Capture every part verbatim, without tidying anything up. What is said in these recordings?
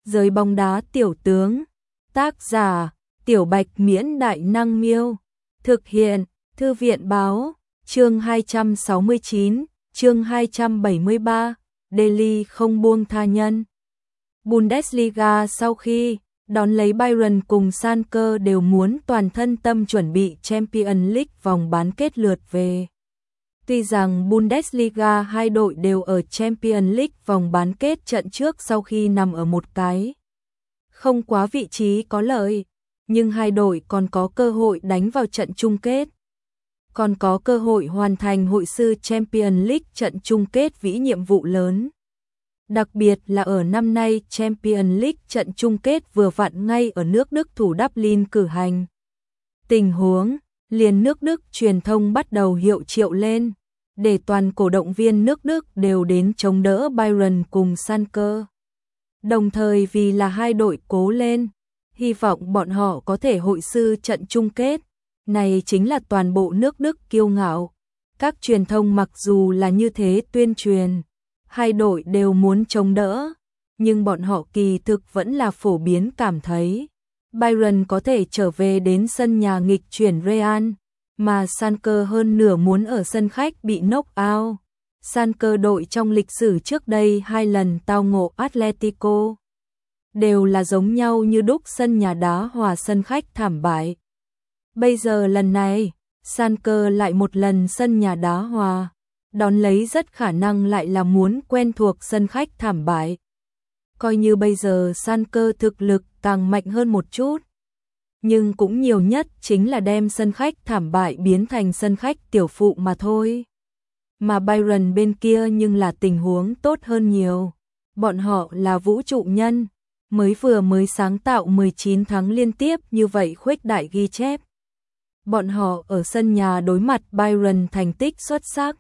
Giới bóng đá tiểu tướng. Tác giả: Tiểu Bạch Miễn Đại Năng Miêu. Thực hiện: Thư viện Báo. Chương hai trăm sáu mươi chín, chương hai trăm bảy mươi ba, Daily không buông tha nhân. Bundesliga sau khi đón lấy Bayern cùng Schalke đều muốn toàn thân tâm chuẩn bị Champions League vòng bán kết lượt về. Tuy rằng Bundesliga hai đội đều ở Champions League vòng bán kết trận trước sau khi nằm ở một cái không quá vị trí có lợi, nhưng hai đội còn có cơ hội đánh vào trận chung kết. Còn có cơ hội hoàn thành hội sư Champions League trận chung kết vĩ nhiệm vụ lớn. Đặc biệt là ở năm nay Champions League trận chung kết vừa vặn ngay ở nước Đức thủ Dublin cử hành. Tình huống liền nước Đức truyền thông bắt đầu hiệu triệu lên, để toàn cổ động viên nước Đức đều đến chống đỡ Bayern cùng Schalke. Đồng thời vì là hai đội cố lên, hy vọng bọn họ có thể hội sư trận chung kết. Này chính là toàn bộ nước Đức kiêu ngạo. Các truyền thông mặc dù là như thế tuyên truyền, hai đội đều muốn chống đỡ, nhưng bọn họ kỳ thực vẫn là phổ biến cảm thấy Bayern có thể trở về đến sân nhà nghịch chuyển Real, mà Schalke hơn nửa muốn ở sân khách bị knock out. Schalke đội trong lịch sử trước đây hai lần tao ngộ Atletico đều là giống nhau như đúc, sân nhà đá hòa sân khách thảm bại. Bây giờ lần này, Schalke lại một lần sân nhà đá hòa, đón lấy rất khả năng lại là muốn quen thuộc sân khách thảm bại. Coi như bây giờ Schalke thực lực càng mạnh hơn một chút, nhưng cũng nhiều nhất chính là đem sân khách thảm bại biến thành sân khách tiểu phụ mà thôi. Mà Bayern bên kia nhưng là tình huống tốt hơn nhiều. Bọn họ là vũ trụ nhân, mới vừa mới sáng tạo mười chín tháng liên tiếp như vậy khuếch đại ghi chép. Bọn họ ở sân nhà đối mặt Bayern thành tích xuất sắc.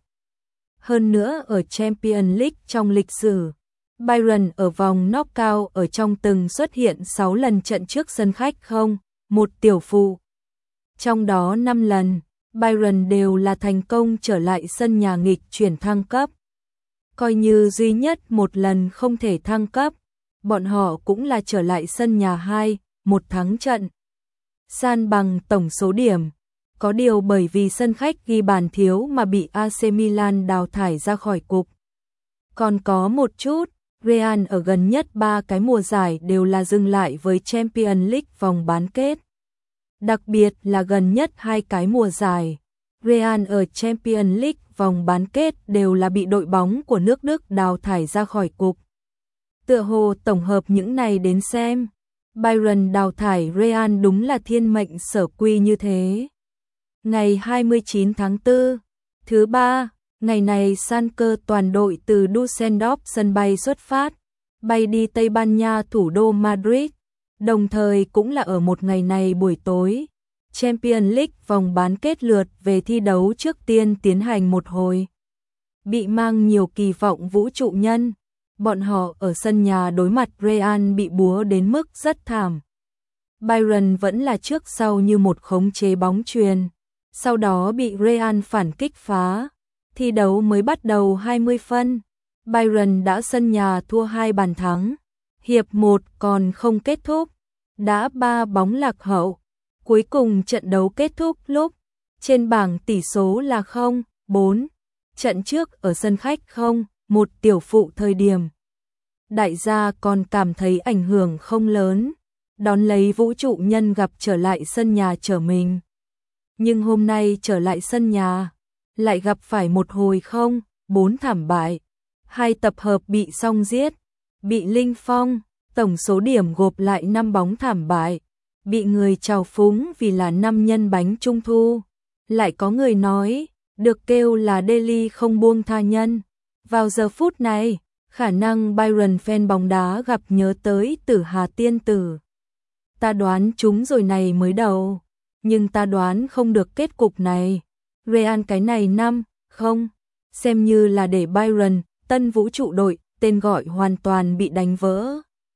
Hơn nữa ở Champions League trong lịch sử, Bayern ở vòng knockout ở trong từng xuất hiện sáu lần trận trước sân khách không, một tiểu phụ. Trong đó năm lần, Bayern đều là thành công trở lại sân nhà nghịch chuyển thăng cấp. Coi như duy nhất một lần không thể thăng cấp, bọn họ cũng là trở lại sân nhà hai, một thắng trận. San bằng tổng số điểm. Có điều bởi vì sân khách ghi bàn thiếu mà bị a xê Milan đào thải ra khỏi cục. Còn có một chút, Real ở gần nhất ba cái mùa giải đều là dừng lại với Champions League vòng bán kết. Đặc biệt là gần nhất hai cái mùa giải, Real ở Champions League vòng bán kết đều là bị đội bóng của nước Đức đào thải ra khỏi cục. Tựa hồ tổng hợp những này đến xem, Bayern đào thải Real đúng là thiên mệnh sở quy như thế. Ngày hai mươi chín tháng tư, thứ ba, ngày này Schalke toàn đội từ Düsseldorf sân bay xuất phát, bay đi Tây Ban Nha thủ đô Madrid. Đồng thời cũng là ở một ngày này buổi tối, Champions League vòng bán kết lượt về thi đấu trước tiên tiến hành một hồi. Bị mang nhiều kỳ vọng vũ trụ nhân, bọn họ ở sân nhà đối mặt Real bị búa đến mức rất thảm. Bayern vẫn là trước sau như một khống chế bóng chuyền, sau đó bị Real phản kích phá. Thi đấu mới bắt đầu hai mươi phân, Bayern đã sân nhà thua hai bàn thắng. Hiệp một còn không kết thúc, đã ba bóng lạc hậu. Cuối cùng trận đấu kết thúc lúc trên bảng tỷ số là không bốn. Trận trước ở sân khách không một tiểu phụ thời điểm, đại gia còn cảm thấy ảnh hưởng không lớn, đón lấy vũ trụ nhân gặp trở lại sân nhà trở mình. Nhưng hôm nay trở lại sân nhà, lại gặp phải một hồi không bốn thảm bại. Hai tập hợp bị song giết, bị Linh Phong, tổng số điểm gộp lại năm bóng thảm bại, bị người trào phúng vì là năm nhân bánh trung thu. Lại có người nói, được kêu là Daily không buông tha nhân. Vào giờ phút này, khả năng Bayern fan bóng đá gặp nhớ tới Tử Hà tiên tử. Ta đoán chúng rồi này mới đầu, nhưng ta đoán không được kết cục này. Real cái này năm không, xem như là để Bayern, tân vũ trụ đội, tên gọi hoàn toàn bị đánh vỡ.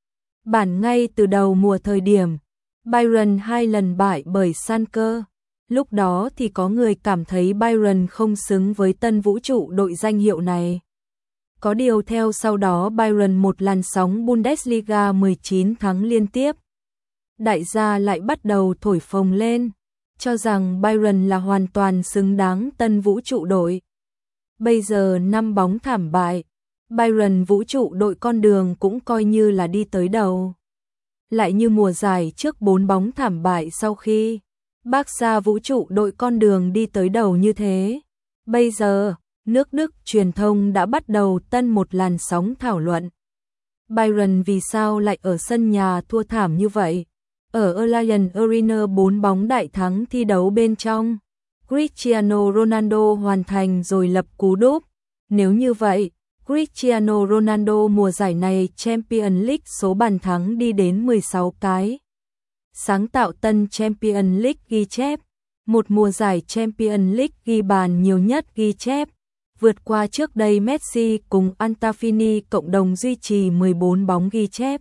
Bản ngay từ đầu mùa thời điểm, Bayern hai lần bại bởi Schalke. Lúc đó thì có người cảm thấy Bayern không xứng với tân vũ trụ đội danh hiệu này. Có điều theo sau đó Bayern một làn sóng Bundesliga mười chín tháng liên tiếp. Đại gia lại bắt đầu thổi phồng lên, cho rằng Bayern là hoàn toàn xứng đáng tân vũ trụ đội. Bây giờ năm bóng thảm bại, Bayern vũ trụ đội con đường cũng coi như là đi tới đầu. Lại như mùa giải trước bốn bóng thảm bại sau khi Barca vũ trụ đội con đường đi tới đầu như thế. Bây giờ, nước Đức truyền thông đã bắt đầu tân một làn sóng thảo luận. Bayern vì sao lại ở sân nhà thua thảm như vậy? Ở Allianz Arena bốn bóng đại thắng thi đấu bên trong, Cristiano Ronaldo hoàn thành rồi lập cú đúp. Nếu như vậy, Cristiano Ronaldo mùa giải này Champions League số bàn thắng đi đến mười sáu cái. Sáng tạo tân Champions League ghi chép, một mùa giải Champions League ghi bàn nhiều nhất ghi chép, vượt qua trước đây Messi cùng Antafini cộng đồng duy trì mười bốn bóng ghi chép.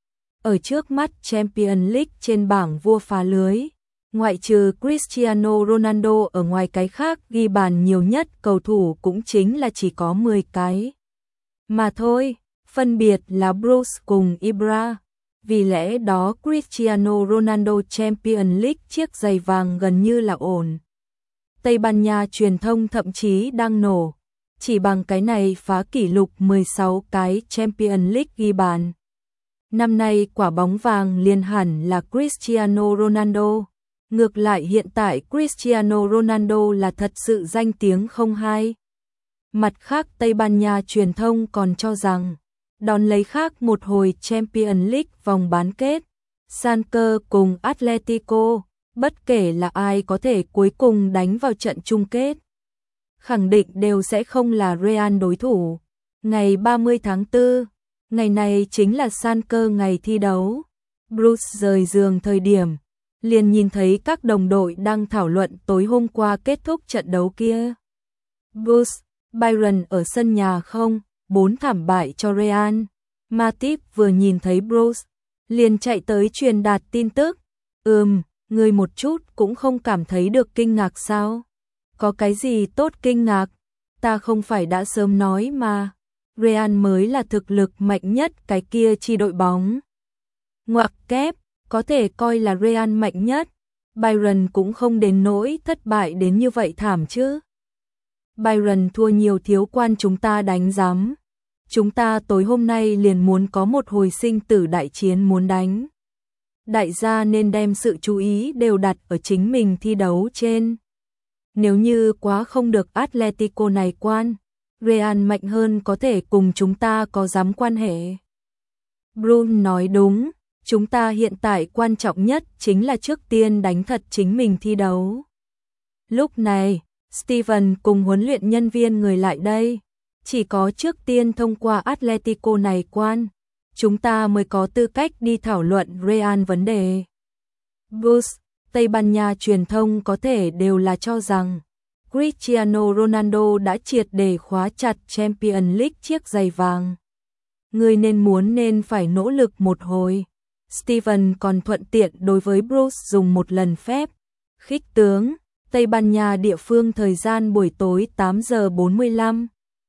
Ở trước mắt Champions League trên bảng vua phá lưới, ngoại trừ Cristiano Ronaldo ở ngoài cái khác ghi bàn nhiều nhất cầu thủ cũng chính là chỉ có mười cái. Mà thôi, phân biệt là Bruce cùng Ibra. Vì lẽ đó Cristiano Ronaldo Champions League chiếc giày vàng gần như là ổn. Tây Ban Nha truyền thông thậm chí đang nổ, chỉ bằng cái này phá kỷ lục mười sáu cái Champions League ghi bàn. Năm nay quả bóng vàng liền hẳn là Cristiano Ronaldo. Ngược lại hiện tại Cristiano Ronaldo là thật sự danh tiếng không hai. Mặt khác Tây Ban Nha truyền thông còn cho rằng, đón lấy khác một hồi Champions League vòng bán kết, Schalke cùng Atletico, bất kể là ai có thể cuối cùng đánh vào trận chung kết, khẳng định đều sẽ không là Real đối thủ. Ngày ba mươi tháng tư, ngày này chính là Schalke ngày thi đấu. Bruce rời giường thời điểm, liền nhìn thấy các đồng đội đang thảo luận tối hôm qua kết thúc trận đấu kia. Bruce, Bayern ở sân nhà không, bốn thảm bại cho Real. Matip vừa nhìn thấy Bruce, liền chạy tới truyền đạt tin tức. Ừm, người một chút cũng không cảm thấy được kinh ngạc sao? Có cái gì tốt kinh ngạc? Ta không phải đã sớm nói mà. Real mới là thực lực mạnh nhất cái kia chi đội bóng. Ngoặc kép, có thể coi là Real mạnh nhất. Bayern cũng không đến nỗi thất bại đến như vậy thảm chứ. Bayern thua nhiều thiếu quan chúng ta đánh giám. Chúng ta tối hôm nay liền muốn có một hồi sinh tử đại chiến muốn đánh. Đại gia nên đem sự chú ý đều đặt ở chính mình thi đấu trên. Nếu như quá không được Atletico này quan, Real mạnh hơn có thể cùng chúng ta có dám quan hệ. Bruno nói đúng, chúng ta hiện tại quan trọng nhất chính là trước tiên đánh thật chính mình thi đấu. Lúc này, Steven cùng huấn luyện nhân viên người lại đây. Chỉ có trước tiên thông qua Atletico này quan, chúng ta mới có tư cách đi thảo luận Real vấn đề. Bruce, Tây Ban Nha truyền thông có thể đều là cho rằng Cristiano Ronaldo đã triệt để khóa chặt Champions League chiếc giày vàng. Người nên muốn nên phải nỗ lực một hồi. Steven còn thuận tiện đối với Bruce dùng một lần phép. Khích tướng, Tây Ban Nha địa phương thời gian buổi tối tám giờ bốn mươi lăm.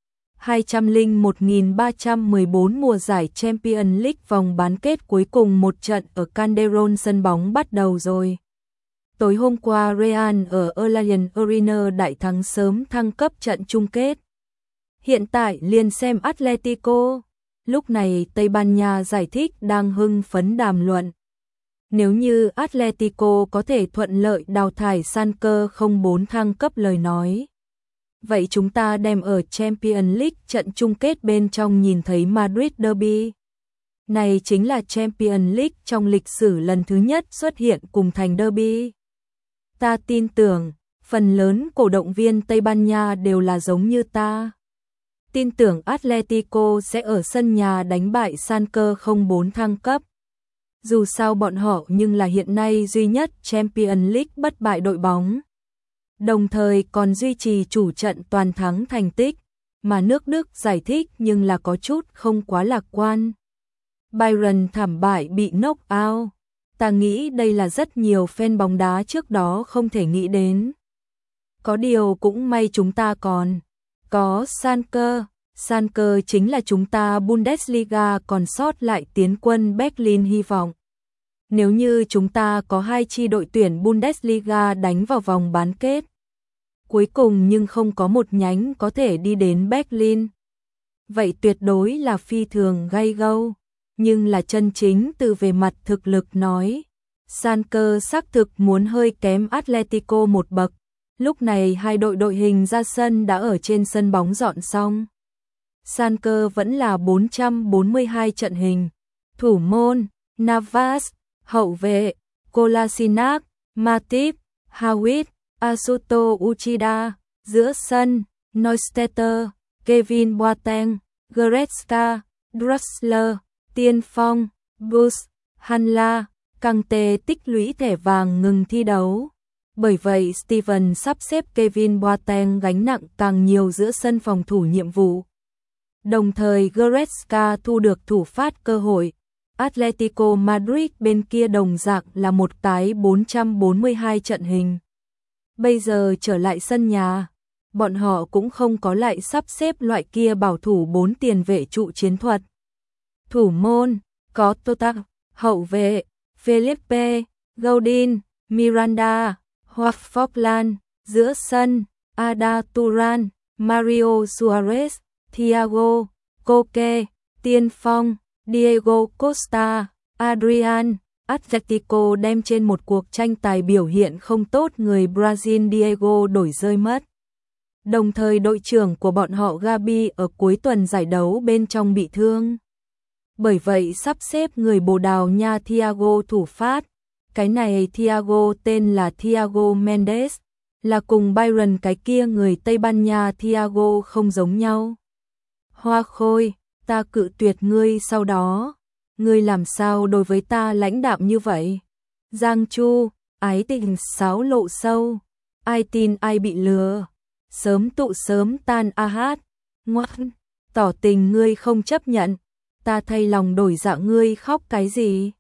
hai trăm lẻ một nghìn ba trăm mười bốn mùa giải Champions League vòng bán kết cuối cùng một trận ở Calderón sân bóng bắt đầu rồi. Tối hôm qua Real ở Allianz Arena đại thắng sớm thăng cấp trận chung kết. Hiện tại liền xem Atletico. Lúc này Tây Ban Nha giải thích đang hưng phấn đàm luận. Nếu như Atletico có thể thuận lợi đào thải Schalke không bốn thăng cấp lời nói. Vậy chúng ta đem ở Champions League trận chung kết bên trong nhìn thấy Madrid Derby. Này chính là Champions League trong lịch sử lần thứ nhất xuất hiện cùng thành derby. Ta tin tưởng, phần lớn cổ động viên Tây Ban Nha đều là giống như ta. Tin tưởng Atletico sẽ ở sân nhà đánh bại Schalke không bốn thăng cấp. Dù sao bọn họ nhưng là hiện nay duy nhất Champions League bất bại đội bóng. Đồng thời còn duy trì chủ trận toàn thắng thành tích, mà nước Đức giải thích nhưng là có chút không quá lạc quan. Bayern thảm bại bị knock out. Ta nghĩ đây là rất nhiều fan bóng đá trước đó không thể nghĩ đến. Có điều cũng may chúng ta còn có Schalke. Schalke chính là chúng ta Bundesliga còn sót lại tiến quân Berlin hy vọng. Nếu như chúng ta có hai chi đội tuyển Bundesliga đánh vào vòng bán kết cuối cùng nhưng không có một nhánh có thể đi đến Berlin, vậy tuyệt đối là phi thường gay go, nhưng là chân chính từ về mặt thực lực nói. Schalke xác thực muốn hơi kém Atletico một bậc, lúc này hai đội đội hình ra sân đã ở trên sân bóng dọn xong. Schalke vẫn là bốn trăm bốn mươi hai trận hình, thủ môn, Navas, hậu vệ, Kolasinac, Matip, Hawit, Asuto Uchida, giữa sân, Neustädter, Kevin Boateng, Goretzka, Draxler, Tiên Phong, Bus, Hanla, Kante tích lũy thẻ vàng ngừng thi đấu. Bởi vậy Steven sắp xếp Kevin Boateng gánh nặng càng nhiều giữa sân phòng thủ nhiệm vụ. Đồng thời Goretzka thu được thủ phát cơ hội. Atletico Madrid bên kia đồng dạng là một cái bốn trăm bốn mươi hai trận hình. Bây giờ trở lại sân nhà, bọn họ cũng không có lại sắp xếp loại kia bảo thủ bốn tiền vệ trụ chiến thuật. Thủ môn, có Tota, hậu vệ, Felipe, Godin, Miranda, hoặc Forlan, giữa sân, Ada Turan, Mario Suarez, Thiago, Koke, Tiên Phong, Diego Costa, Adrian. Atletico đem trên một cuộc tranh tài biểu hiện không tốt người Brazil Diego đổi rơi mất. Đồng thời đội trưởng của bọn họ Gabi ở cuối tuần giải đấu bên trong bị thương. Bởi vậy sắp xếp người Bồ Đào Nha Thiago thủ phát. Cái này Thiago tên là Thiago Mendes, là cùng Byron cái kia người Tây Ban Nha Thiago không giống nhau. Hoa Khôi, ta cự tuyệt ngươi sau đó. Ngươi làm sao đối với ta lãnh đạm như vậy? Giang Chu, ái tình sáo lộ sâu. Ai tin ai bị lừa. Sớm tụ sớm tan a hát. Ngoan, tỏ tình ngươi không chấp nhận. Ta thay lòng đổi dạ ngươi khóc cái gì?